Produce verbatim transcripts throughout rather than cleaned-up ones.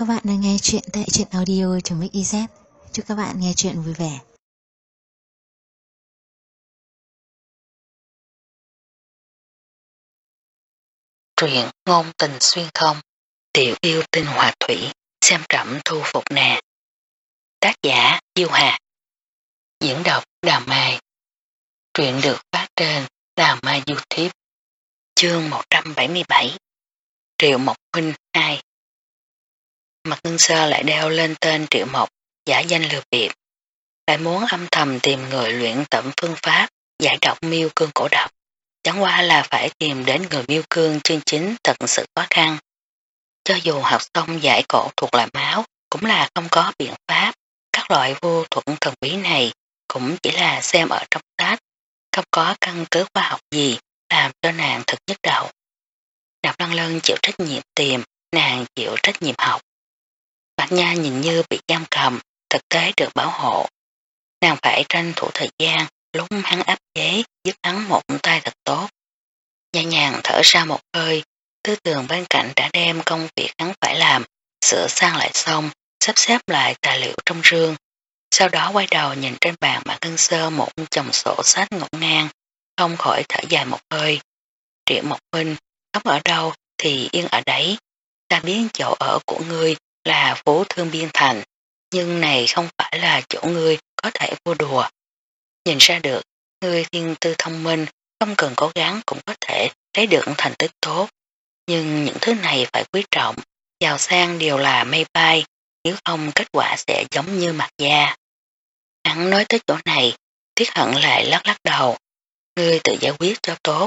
các bạn đang nghe chuyện tại truyện audio.mixyz. Chúc các bạn nghe chuyện vui vẻ. Truyện ngôn tình xuyên không, tiểu yêu tinh hòa thủy, xem trẫm thu phục nè. Tác giả Diêu Hạt, diễn đọc Đào Mai. Truyện được phát trên Đào Mai YouTube. Chương một trăm bảy mươi bảy. Triệu Mộc Huynh hai. Mặt Ngân Sơ lại đeo lên tên Triệu Mộc, giả danh lừa bịp, lại muốn âm thầm tìm người luyện tập phương pháp giải độc miêu cương cổ độc. Chẳng qua là phải tìm đến người miêu cương chân chính thật sự khó khăn. Cho dù học xong giải cổ thuộc là máu, cũng là không có biện pháp. Các loại vô thuận thần bí này cũng chỉ là xem ở trong sách, không có căn cứ khoa học gì làm cho nàng thực nhức đầu. Đạp Lăng Lân chịu trách nhiệm tìm, nàng chịu trách nhiệm học. Bạch Nha nhìn như bị giam cầm, thực tế được bảo hộ. Nàng phải tranh thủ thời gian, lúc hắn áp chế, giúp hắn một tay thật tốt. Nhẹ nhàng thở ra một hơi, Tư Tường bên cạnh đã đem công việc hắn phải làm, sửa sang lại xong, sắp xếp lại tài liệu trong rương. Sau đó quay đầu nhìn trên bàn Mạc Ngân Sơ một chồng sổ sách ngổn ngang, không khỏi thở dài một hơi. Triệu Mộc Huynh, sống ở đâu thì yên ở đấy. Ta biết chỗ ở của ngươi là Phú Thương Biên Thành, nhưng này không phải là chỗ ngươi có thể vô đùa. Nhìn ra được, ngươi thiên tư thông minh, không cần cố gắng cũng có thể lấy được thành tích tốt. Nhưng những thứ này phải quý trọng, giàu sang đều là mây bay, nếu không kết quả sẽ giống như mặt da. Hắn nói tới chỗ này, Tiết Hận lại lắc lắc đầu. Ngươi tự giải quyết cho tốt.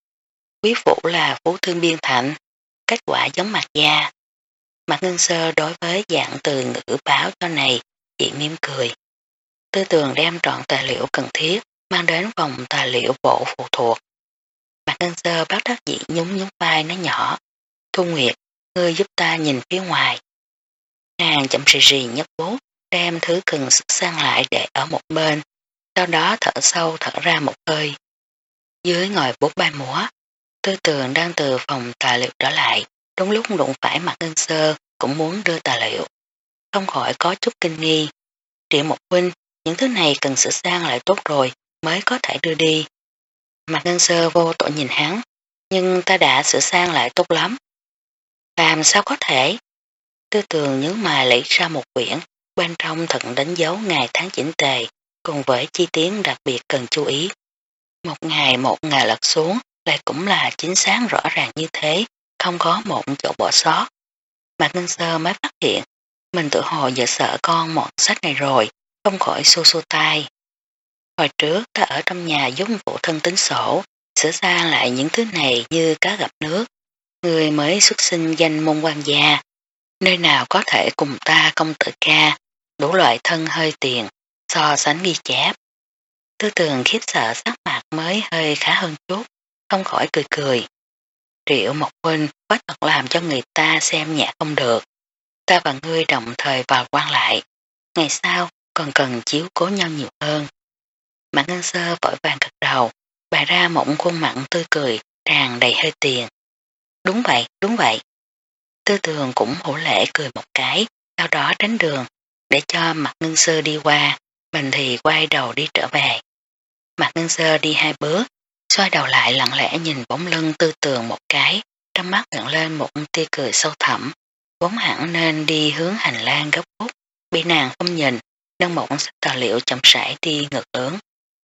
Quý phủ là Phú Thương Biên Thành, kết quả giống mặt da. Mạc Ngân Sơ đối với dạng từ ngữ báo cho này chỉ mỉm cười. Tư Tường đem trọn tài liệu cần thiết mang đến vòng tài liệu bộ phụ thuộc. Mạc Ngân Sơ bắt đắc dĩ nhún nhún vai nói nhỏ. Thu Nguyệt, ngươi giúp ta nhìn phía ngoài. Nàng chậm rì rì nhấp bút, đem thứ cần sang lại để ở một bên, sau đó thở sâu thở ra một hơi. Dưới ngồi bút bay múa, Tư Tường đang từ phòng tài liệu trở lại, đúng lúc đụng phải Mạc Ngân Sơ cũng muốn đưa tài liệu. Không khỏi có chút kinh nghi. Triệu Mộc Huynh, những thứ này cần sửa sang lại tốt rồi mới có thể đưa đi. Mạc Ngân Sơ vô tội nhìn hắn, nhưng ta đã sửa sang lại tốt lắm. Làm sao có thể? Tư Tường nhớ mà lấy ra một quyển, bên trong thận đánh dấu ngày tháng chỉnh tề, cùng với chi tiết đặc biệt cần chú ý. Một ngày một ngày lật xuống, lại cũng là chính xác rõ ràng như thế, không có một chỗ bỏ sót. Mạc Ngân Sơ mới phát hiện, mình tự hồ giờ sợ con mọn sách này rồi, không khỏi xua xua tay. Hồi trước ta ở trong nhà giúp phụ thân tính sổ, sửa sang lại những thứ này như cá gặp nước. Người mới xuất sinh danh môn quan gia, nơi nào có thể cùng ta công tử ca, đủ loại thân hơi tiền, so sánh ghi chép. Tư Tường khiếp sợ sắc mặt mới hơi khá hơn chút, không khỏi cười cười. Triệu Mộc Huynh có thật làm cho người ta xem nhẹ không được. Ta và ngươi đồng thời vào quan lại, ngày sau còn cần chiếu cố nhau nhiều hơn. Mạc Ngân Sơ vội vàng gật đầu, bày ra một khuôn mặt tươi cười, tràn đầy hơi tiền. Đúng vậy, đúng vậy. Tư Tường cũng hổ lễ cười một cái, sau đó tránh đường, để cho Mạc Ngân Sơ đi qua, mình thì quay đầu đi trở về. Mạc Ngân Sơ đi hai bước, xoay đầu lại lặng lẽ nhìn bóng lưng Tư Tường một cái, trong mắt hiện lên một tia cười sâu thẳm, vốn hẳn nên đi hướng hành lang gấp khúc, bị nàng không nhìn, nâng một sách tài liệu chậm rãi đi ngược hướng.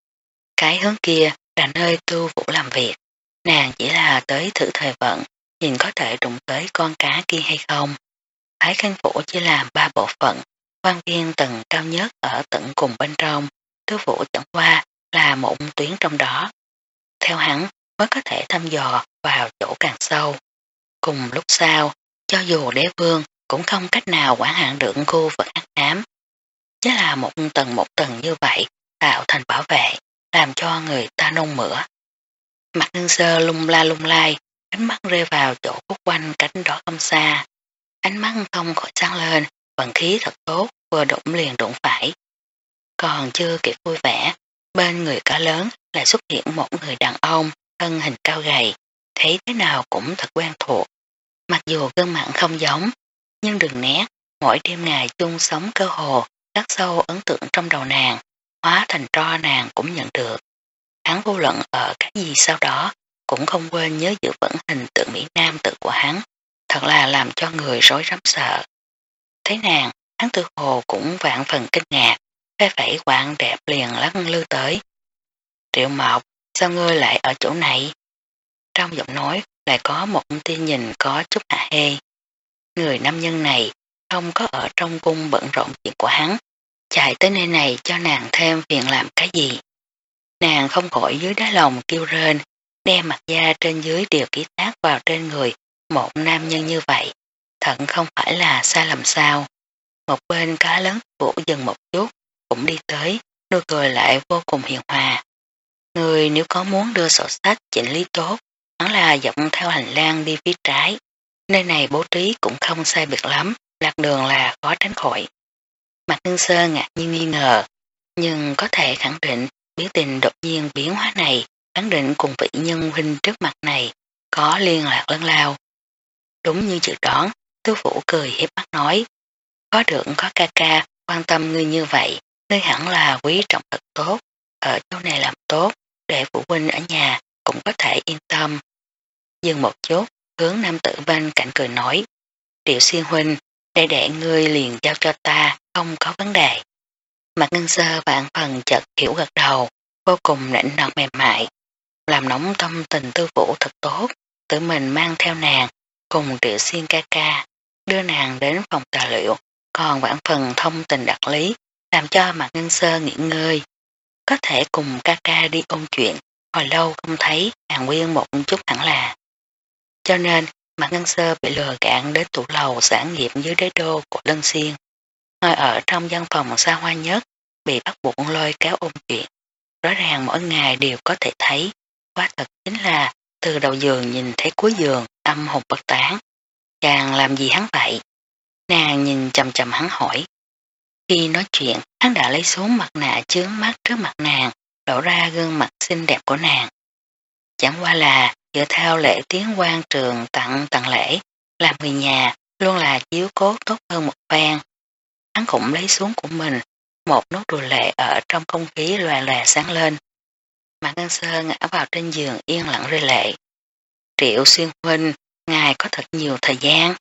Cái hướng kia là nơi Tu Vũ làm việc, nàng chỉ là tới thử thời vận, nhìn có thể đụng tới con cá kia hay không. Thái Khanh Phủ chỉ làm ba bộ phận, quan viên tầng cao nhất ở tận cùng bên trong, Tứ Phủ chẳng qua là một tuyến trong đó. Theo hắn mới có thể thăm dò vào chỗ càng sâu. Cùng lúc sau, cho dù đế vương cũng không cách nào quản hạn được khu vực hắc ám. Chỉ là một tầng một tầng như vậy tạo thành bảo vệ, làm cho người ta nôn mửa. Mặt Ngân Sơ lung la lung lai, ánh mắt rơi vào chỗ khúc quanh cánh đó không xa. Ánh mắt không khỏi sáng lên, vận khí thật tốt, vừa đụng liền đụng phải. Còn chưa kịp vui vẻ, bên người cá lớn lại xuất hiện một người đàn ông, thân hình cao gầy, thấy thế nào cũng thật quen thuộc. Mặc dù gương mặt không giống, nhưng đường nét, Mỗi đêm ngày chung sống cơ hồ, khắc sâu ấn tượng trong đầu nàng, hóa thành tro nàng cũng nhận được. Hắn vô luận ở cái gì sau đó, cũng không quên nhớ giữ vững hình tượng Mỹ Nam tự của hắn, thật là làm cho người rối rắm sợ. Thấy nàng, hắn tự hồ cũng vạn phần kinh ngạc, cái vẫy quạng đẹp liền lắc lư tới. Triệu Mộc, sao ngươi lại ở chỗ này? Trong giọng nói lại có một tia nhìn có chút hạ hê. Người nam nhân này không có ở trong cung bận rộn chuyện của hắn, chạy tới nơi này cho nàng thêm phiền làm cái gì. Nàng không khỏi dưới đáy lòng kêu rên, đem mặt da trên dưới đều ký thác vào trên người một nam nhân như vậy, thật không phải là sai lầm sao. Một bên cá lớn vũ dần một chút, cũng đi tới, nụ cười lại vô cùng hiền hòa. Người nếu có muốn đưa sổ sách chỉnh lý tốt, hắn là dọc theo hành lang đi phía trái. Nơi này bố trí cũng không sai biệt lắm, lạc đường là khó tránh khỏi. Mạc Ngân Sơn ngạc nhiên nghi ngờ, nhưng có thể khẳng định biểu tình đột nhiên biến hóa này, khẳng định cùng vị nhân huynh trước mặt này có liên lạc lớn lao. Đúng như dự đoán, Tư Vũ cười hiếp mắt nói, có được có ca ca quan tâm ngươi như vậy, ngươi hẳn là quý trọng thật tốt, ở chỗ này làm tốt, để phụ huynh ở nhà cũng có thể yên tâm. Dừng một chút, hướng nam tử bên cạnh cười nói, Triệu Xuyên huynh, để để ngươi liền giao cho ta, không có vấn đề. Mạc Ngân Sơ vạn phần chợt hiểu gật đầu, vô cùng nịnh nọt mềm mại, làm nóng tâm tình Tư Vũ thật tốt, tự mình mang theo nàng, cùng Triệu Xuyên ca ca, đưa nàng đến phòng tà liệu, còn vạn phần thông tình đặc lý, làm cho Mạc Ngân Sơ nghỉ ngơi. Có thể cùng ca ca đi ôn chuyện, hồi lâu không thấy hàng nguyên một chút hẳn là. Cho nên, Mạc Ngân Sơ bị lừa gạt đến tủ lầu sản nghiệp dưới đế đô của Lân Xuyên. Ngồi ở trong văn phòng xa hoa nhất, bị bắt buộc lôi kéo ôn chuyện. Rõ ràng mỗi ngày đều có thể thấy, quá thật chính là từ đầu giường nhìn thấy cuối giường, âm hồn bất tán. Chàng làm gì hắn vậy? Nàng nhìn chầm chầm hắn hỏi. Khi nói chuyện, hắn đã lấy xuống mặt nạ chướng mắt trước mặt nàng, lộ ra gương mặt xinh đẹp của nàng. Chẳng qua là dựa theo lễ tiến quan trường tặng tặng lễ, làm người nhà luôn là chiếu cố tốt hơn một phen. Hắn cũng lấy xuống của mình, một nốt ruồi lệ ở trong không khí loà loà sáng lên. Mạc Ngân Sơ ngã vào trên giường yên lặng rơi lệ. Triệu Xuyên huynh, ngài có thật nhiều thời gian.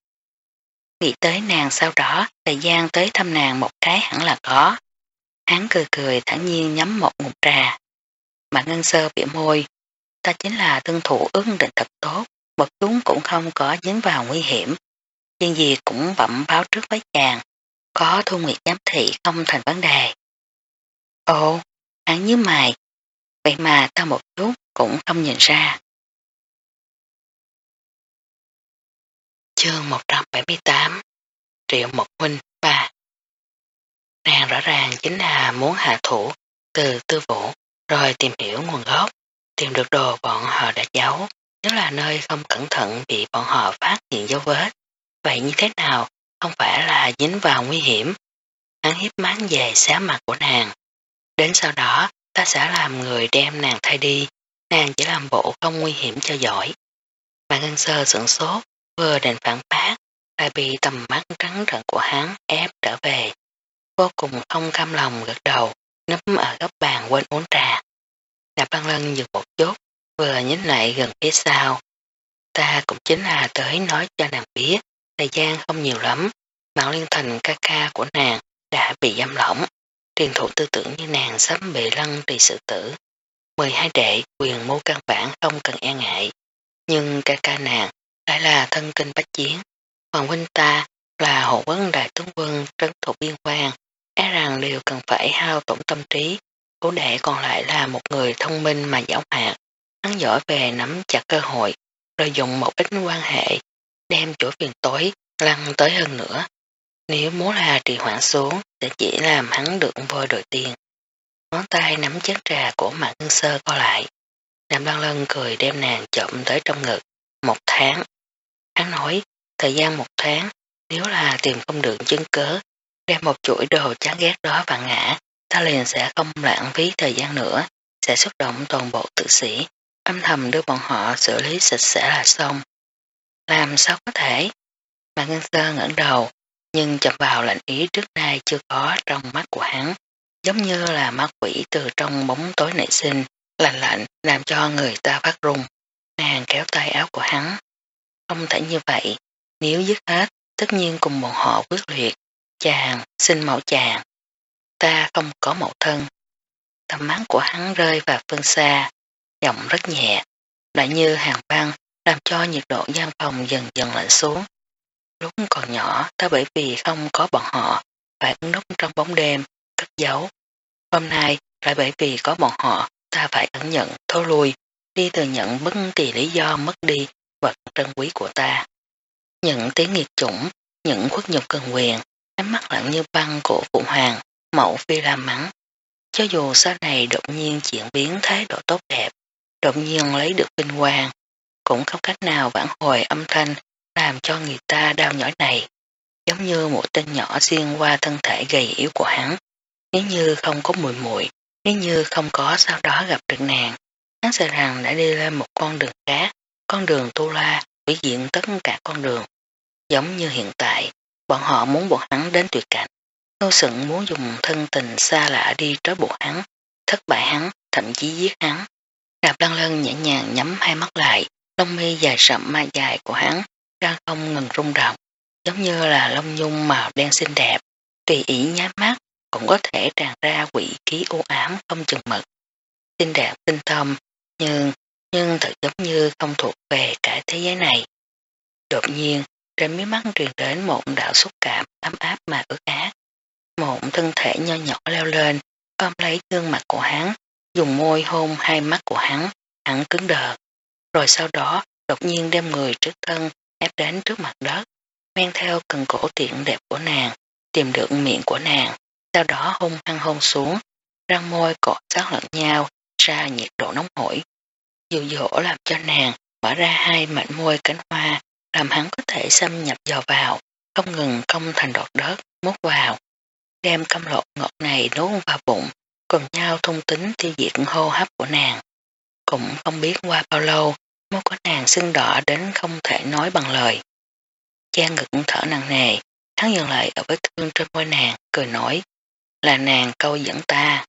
Nghĩ tới nàng sau đó, thời gian tới thăm nàng một cái hẳn là có. Hắn cười cười thản nhiên nhắm một ngụm trà. Mạc Ngân Sơ bị môi, ta chính là tuân thủ ước định thật tốt, một chúng cũng không có dính vào nguy hiểm. Nhưng gì cũng bẩm báo trước với chàng, có Thu Nguyệt giám thị không thành vấn đề. Ồ, hắn nhíu mày, vậy mà ta một chút cũng không nhìn ra. Chương một trăm bảy mươi tám Triệu Mộc huynh ba. Nàng rõ ràng chính là muốn hạ thủ từ Tư Vũ, rồi tìm hiểu nguồn gốc, tìm được đồ bọn họ đã giấu, nếu là nơi không cẩn thận bị bọn họ phát hiện dấu vết. Vậy như thế nào, không phải là dính vào nguy hiểm. Hắn hiếp mắt về xé mặt của nàng. Đến sau đó, ta sẽ làm người đem nàng thay đi, nàng chỉ làm bộ không nguy hiểm cho giỏi. Mà Ngân Sơ sửng sốt, vừa định phản bác, lại bị tầm mắt trắng trợn của hắn ép trở về. Vô cùng không cam lòng gật đầu, nấp ở góc bàn quên uống trà. Đạp Băng Lân dừng một chút, vừa nhính lại gần phía sau. Ta cũng chính là tới nói cho nàng biết, thời gian không nhiều lắm, Mạo Liên Thành ca ca của nàng đã bị giam lỏng, truyền thụ tư tưởng như nàng sắp bị lăng trì sự tử. mười hai đệ quyền mưu căn bản không cần e ngại, nhưng ca ca nàng lại là thân kinh bách chiến, Hoàng huynh ta là hộ vấn đại tướng quân trấn thủ biên quan, e rằng đều cần phải hao tổn tâm trí. Cố đệ còn lại là một người thông minh mà giảo hoạt, hắn giỏi về nắm chặt cơ hội, rồi dùng một ít quan hệ, đem chỗ phiền tối lăn tới hơn nữa. Nếu muốn là trì hoãn xuống, sẽ chỉ làm hắn được vôi đội tiền. Ngón tay nắm chén trà của Mạc Ngân Sơ co lại. Đàm Băng Lân cười đem nàng trộm tới trong ngực. Một tháng. Hắn nói, thời gian một tháng, nếu là tìm không được chứng cớ, đem một chuỗi đồ chán ghét đó vặn ngã, ta liền sẽ không lãng phí thời gian nữa, sẽ xuất động toàn bộ tử sĩ, âm thầm đưa bọn họ xử lý sạch sẽ là xong. Làm sao có thể? Mạc Ngân Sơ ngẩng đầu, nhưng chạm vào lạnh ý trước nay chưa có trong mắt của hắn, giống như là ma quỷ từ trong bóng tối nảy sinh, lạnh lạnh làm cho người ta phát run. Nàng kéo tay áo của hắn. Không thể như vậy, nếu dứt hết, tất nhiên cùng bọn họ quyết liệt. Chàng, xin mẫu chàng. Ta không có mẫu thân. Tầm mắt của hắn rơi vào phương xa, giọng rất nhẹ, lại như hàng băng, làm cho nhiệt độ gian phòng dần dần lạnh xuống. Lúc còn nhỏ, ta bởi vì không có bọn họ, phải ẩn núp trong bóng đêm, cất giấu. Hôm nay, lại bởi vì có bọn họ, ta phải ẩn nhận, thối lui, đi thừa nhận bất kỳ lý do mất đi vật trân quý của ta. Những tiếng nghiệt chủng, những khuất nhục cường quyền, ánh mắt lặng như băng của Phụ Hoàng, mẫu Phi la mắng. Cho dù sau này đột nhiên chuyển biến thái độ tốt đẹp, đột nhiên lấy được vinh quang, cũng không cách nào vãn hồi âm thanh làm cho người ta đau nhói này, giống như mũi tên nhỏ xuyên qua thân thể gầy yếu của hắn. Nếu như không có mùi muội, nếu như không có sau đó gặp được nàng, hắn sợ rằng đã đi lên một con đường khác, con đường tu la, hủy diện tất cả con đường. Giống như hiện tại, bọn họ muốn buộc hắn đến tuyệt cảnh. Ngô Sững muốn dùng thân tình xa lạ đi trói buộc hắn, thất bại hắn, thậm chí giết hắn. Đạp Lân Lân nhẹ nhàng nhắm hai mắt lại, lông mi dài sậm ma dài của hắn đang không ngừng rung động, giống như là lông nhung màu đen xinh đẹp, tùy ý nháy mắt cũng có thể tràn ra quỷ khí u ám không chừng mực. Xinh đẹp tinh thông, nhưng nhưng thật giống như không thuộc về cả thế giới này. Đột nhiên, trên mí mắt truyền đến một đạo xúc cảm ấm áp mà ướt át. Một thân thể nho nhỏ leo lên, ôm lấy gương mặt của hắn, dùng môi hôn hai mắt của hắn, hắn cứng đờ. Rồi sau đó, đột nhiên đem người trước thân ép đến trước mặt đất, men theo cần cổ tiện đẹp của nàng, tìm được miệng của nàng, sau đó hung hăng hôn xuống, răng môi cọ sát lẫn nhau, ra nhiệt độ nóng hổi. Dụ dỗ làm cho nàng mở ra hai mảnh môi cánh hoa, làm hắn có thể xâm nhập vào vào, không ngừng công thành đọt đất, mút vào. Đem căm lột ngọt này nuốt vào bụng, cùng nhau thung tính tiêu diệt hô hấp của nàng. Cũng không biết qua bao lâu, môi của nàng sưng đỏ đến không thể nói bằng lời. Cha ngực thở nặng nề, hắn dừng lại ở vết thương trên môi nàng, cười nói, là nàng câu dẫn ta.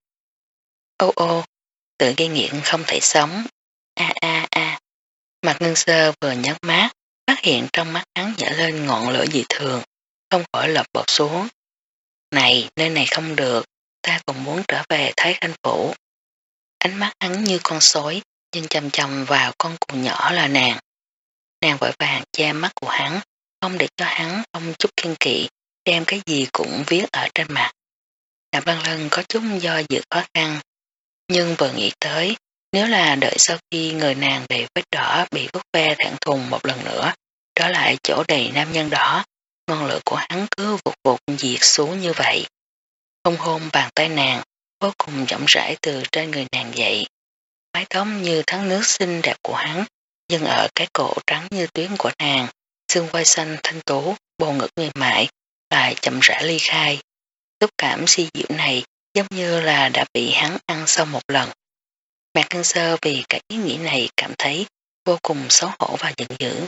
Ô ô, tự gây nghiện không thể sống. A a a. Mặt Ngân Sơ vừa nhắm mắt, phát hiện trong mắt hắn nhảy lên ngọn lửa dị thường, không khỏi lọt bọt xuống. Này, nơi này không được, ta còn muốn trở về Thái Khanh Phủ. Ánh mắt hắn như con sói, nhìn chầm chầm vào con cụ nhỏ là nàng. Nàng vội vàng che mắt của hắn, không để cho hắn không chút kiên kỵ, đem cái gì cũng viết ở trên mặt. Đàm Lân Lân có chút do dự khó khăn, nhưng vừa nghĩ tới, nếu là đợi sau khi người nàng đầy vết đỏ bị vút ve thẳng thùng một lần nữa, trở lại chỗ đầy nam nhân đó, ngọn lửa của hắn cứ vụt vụt diệt xuống như vậy. Hôn hôn bàn tay nàng, vô cùng chậm rãi từ trên người nàng dậy. Mái tóc như thắng nước xinh đẹp của hắn, dừng ở cái cổ trắng như tuyến của nàng, xương quai xanh thanh tú, bầu ngực mềm mại, lại chậm rãi ly khai. Xúc cảm si diệu này giống như là đã bị hắn ăn sau một lần. Mạc Ngân Sơ vì cái ý nghĩ này cảm thấy vô cùng xấu hổ và giận dữ.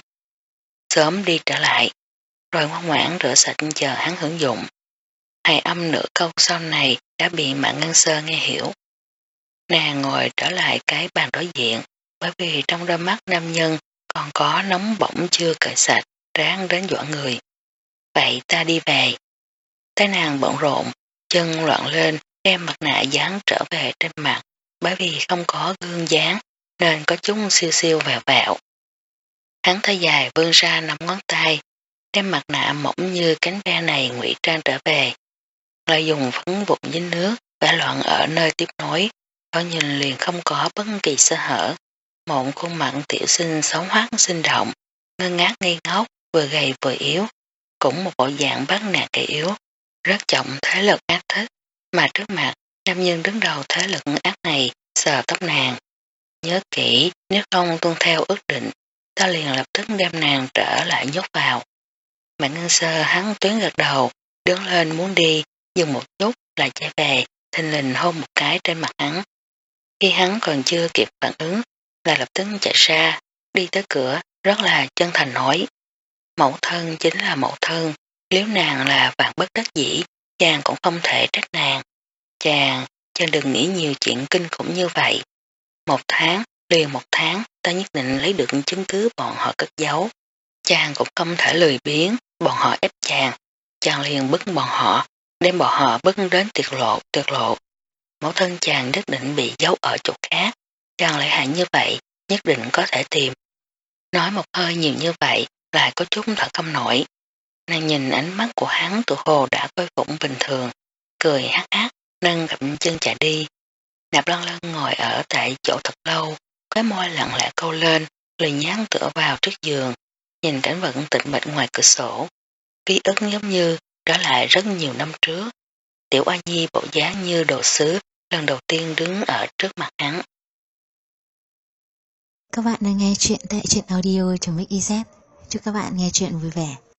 Sớm đi trở lại, rồi ngoan ngoãn rửa sạch chờ hắn hưởng dụng. Hai âm nửa câu sau này đã bị Mạc Ngân Sơ nghe hiểu. Nàng ngồi trở lại cái bàn đối diện, bởi vì trong đôi mắt nam nhân còn có nóng bỏng chưa cởi sạch, ráng đến dọa người. Vậy ta đi về. Thấy nàng bận rộn, chân loạn lên, đem mặt nạ dán trở về trên mặt, bởi vì không có gương dán nên có chút siêu siêu vẹo vẹo. Hắn thay dài vươn ra năm ngón tay, đem mặt nạ mỏng như cánh ve này ngụy trang trở về. Lại dùng phấn vụn dính nước, vẽ loạn ở nơi tiếp nối, coi nhìn liền không có bất kỳ sơ hở. Một khuôn mặt tiểu sinh sống hoác sinh động, ngơ ngác ngây ngốc, vừa gầy vừa yếu, cũng một bộ dạng bắt nạt kẻ yếu, rất trọng thế lực ác thích, mà trước mặt nam nhân đứng đầu thế lực ác này sờ tóc nàng. Nhớ kỹ, nếu không tuân theo ước định, ta liền lập tức đem nàng trở lại nhốt vào. Mạc Ngân Sơ hắn tuyến gật đầu, đứng lên muốn đi, dừng một chút lại chạy về, thình lình hôn một cái trên mặt hắn. Khi hắn còn chưa kịp phản ứng, là lập tức chạy ra, đi tới cửa, rất là chân thành nói. Mẫu thân chính là mẫu thân, Nếu nàng là vạn bất đắc dĩ, chàng cũng không thể trách nàng. Chàng, chàng đừng nghĩ nhiều chuyện kinh khủng như vậy. Một tháng, liền một tháng, ta nhất định lấy được chứng cứ bọn họ cất giấu. Chàng cũng không thể lười biếng, bọn họ ép chàng. Chàng liền bức bọn họ, đem bọn họ bức đến tiệt lộ, tiệt lộ. Mẫu thân chàng nhất định bị giấu ở chỗ khác. Chàng lợi hại như vậy, nhất định có thể tìm. Nói một hơi nhiều như vậy, lại có chút thở không nổi. Nàng nhìn ánh mắt của hắn tự hồ đã khôi phục bình thường, cười hát hát, nâng gặm chân chạy đi. Nạp Lân Lân ngồi ở tại chỗ thật lâu, khóe môi lặng lẽ câu lên, lười nhán tựa vào trước giường, nhìn cảnh vật tĩnh mịch ngoài cửa sổ. Ký ức giống như trở lại rất nhiều năm trước. Tiểu Oa Nhi bộ dáng như đồ sứ, lần đầu tiên đứng ở trước mặt hắn. Các bạn đang nghe chuyện tại truyện audio.mixyz. Chúc các bạn nghe chuyện vui vẻ.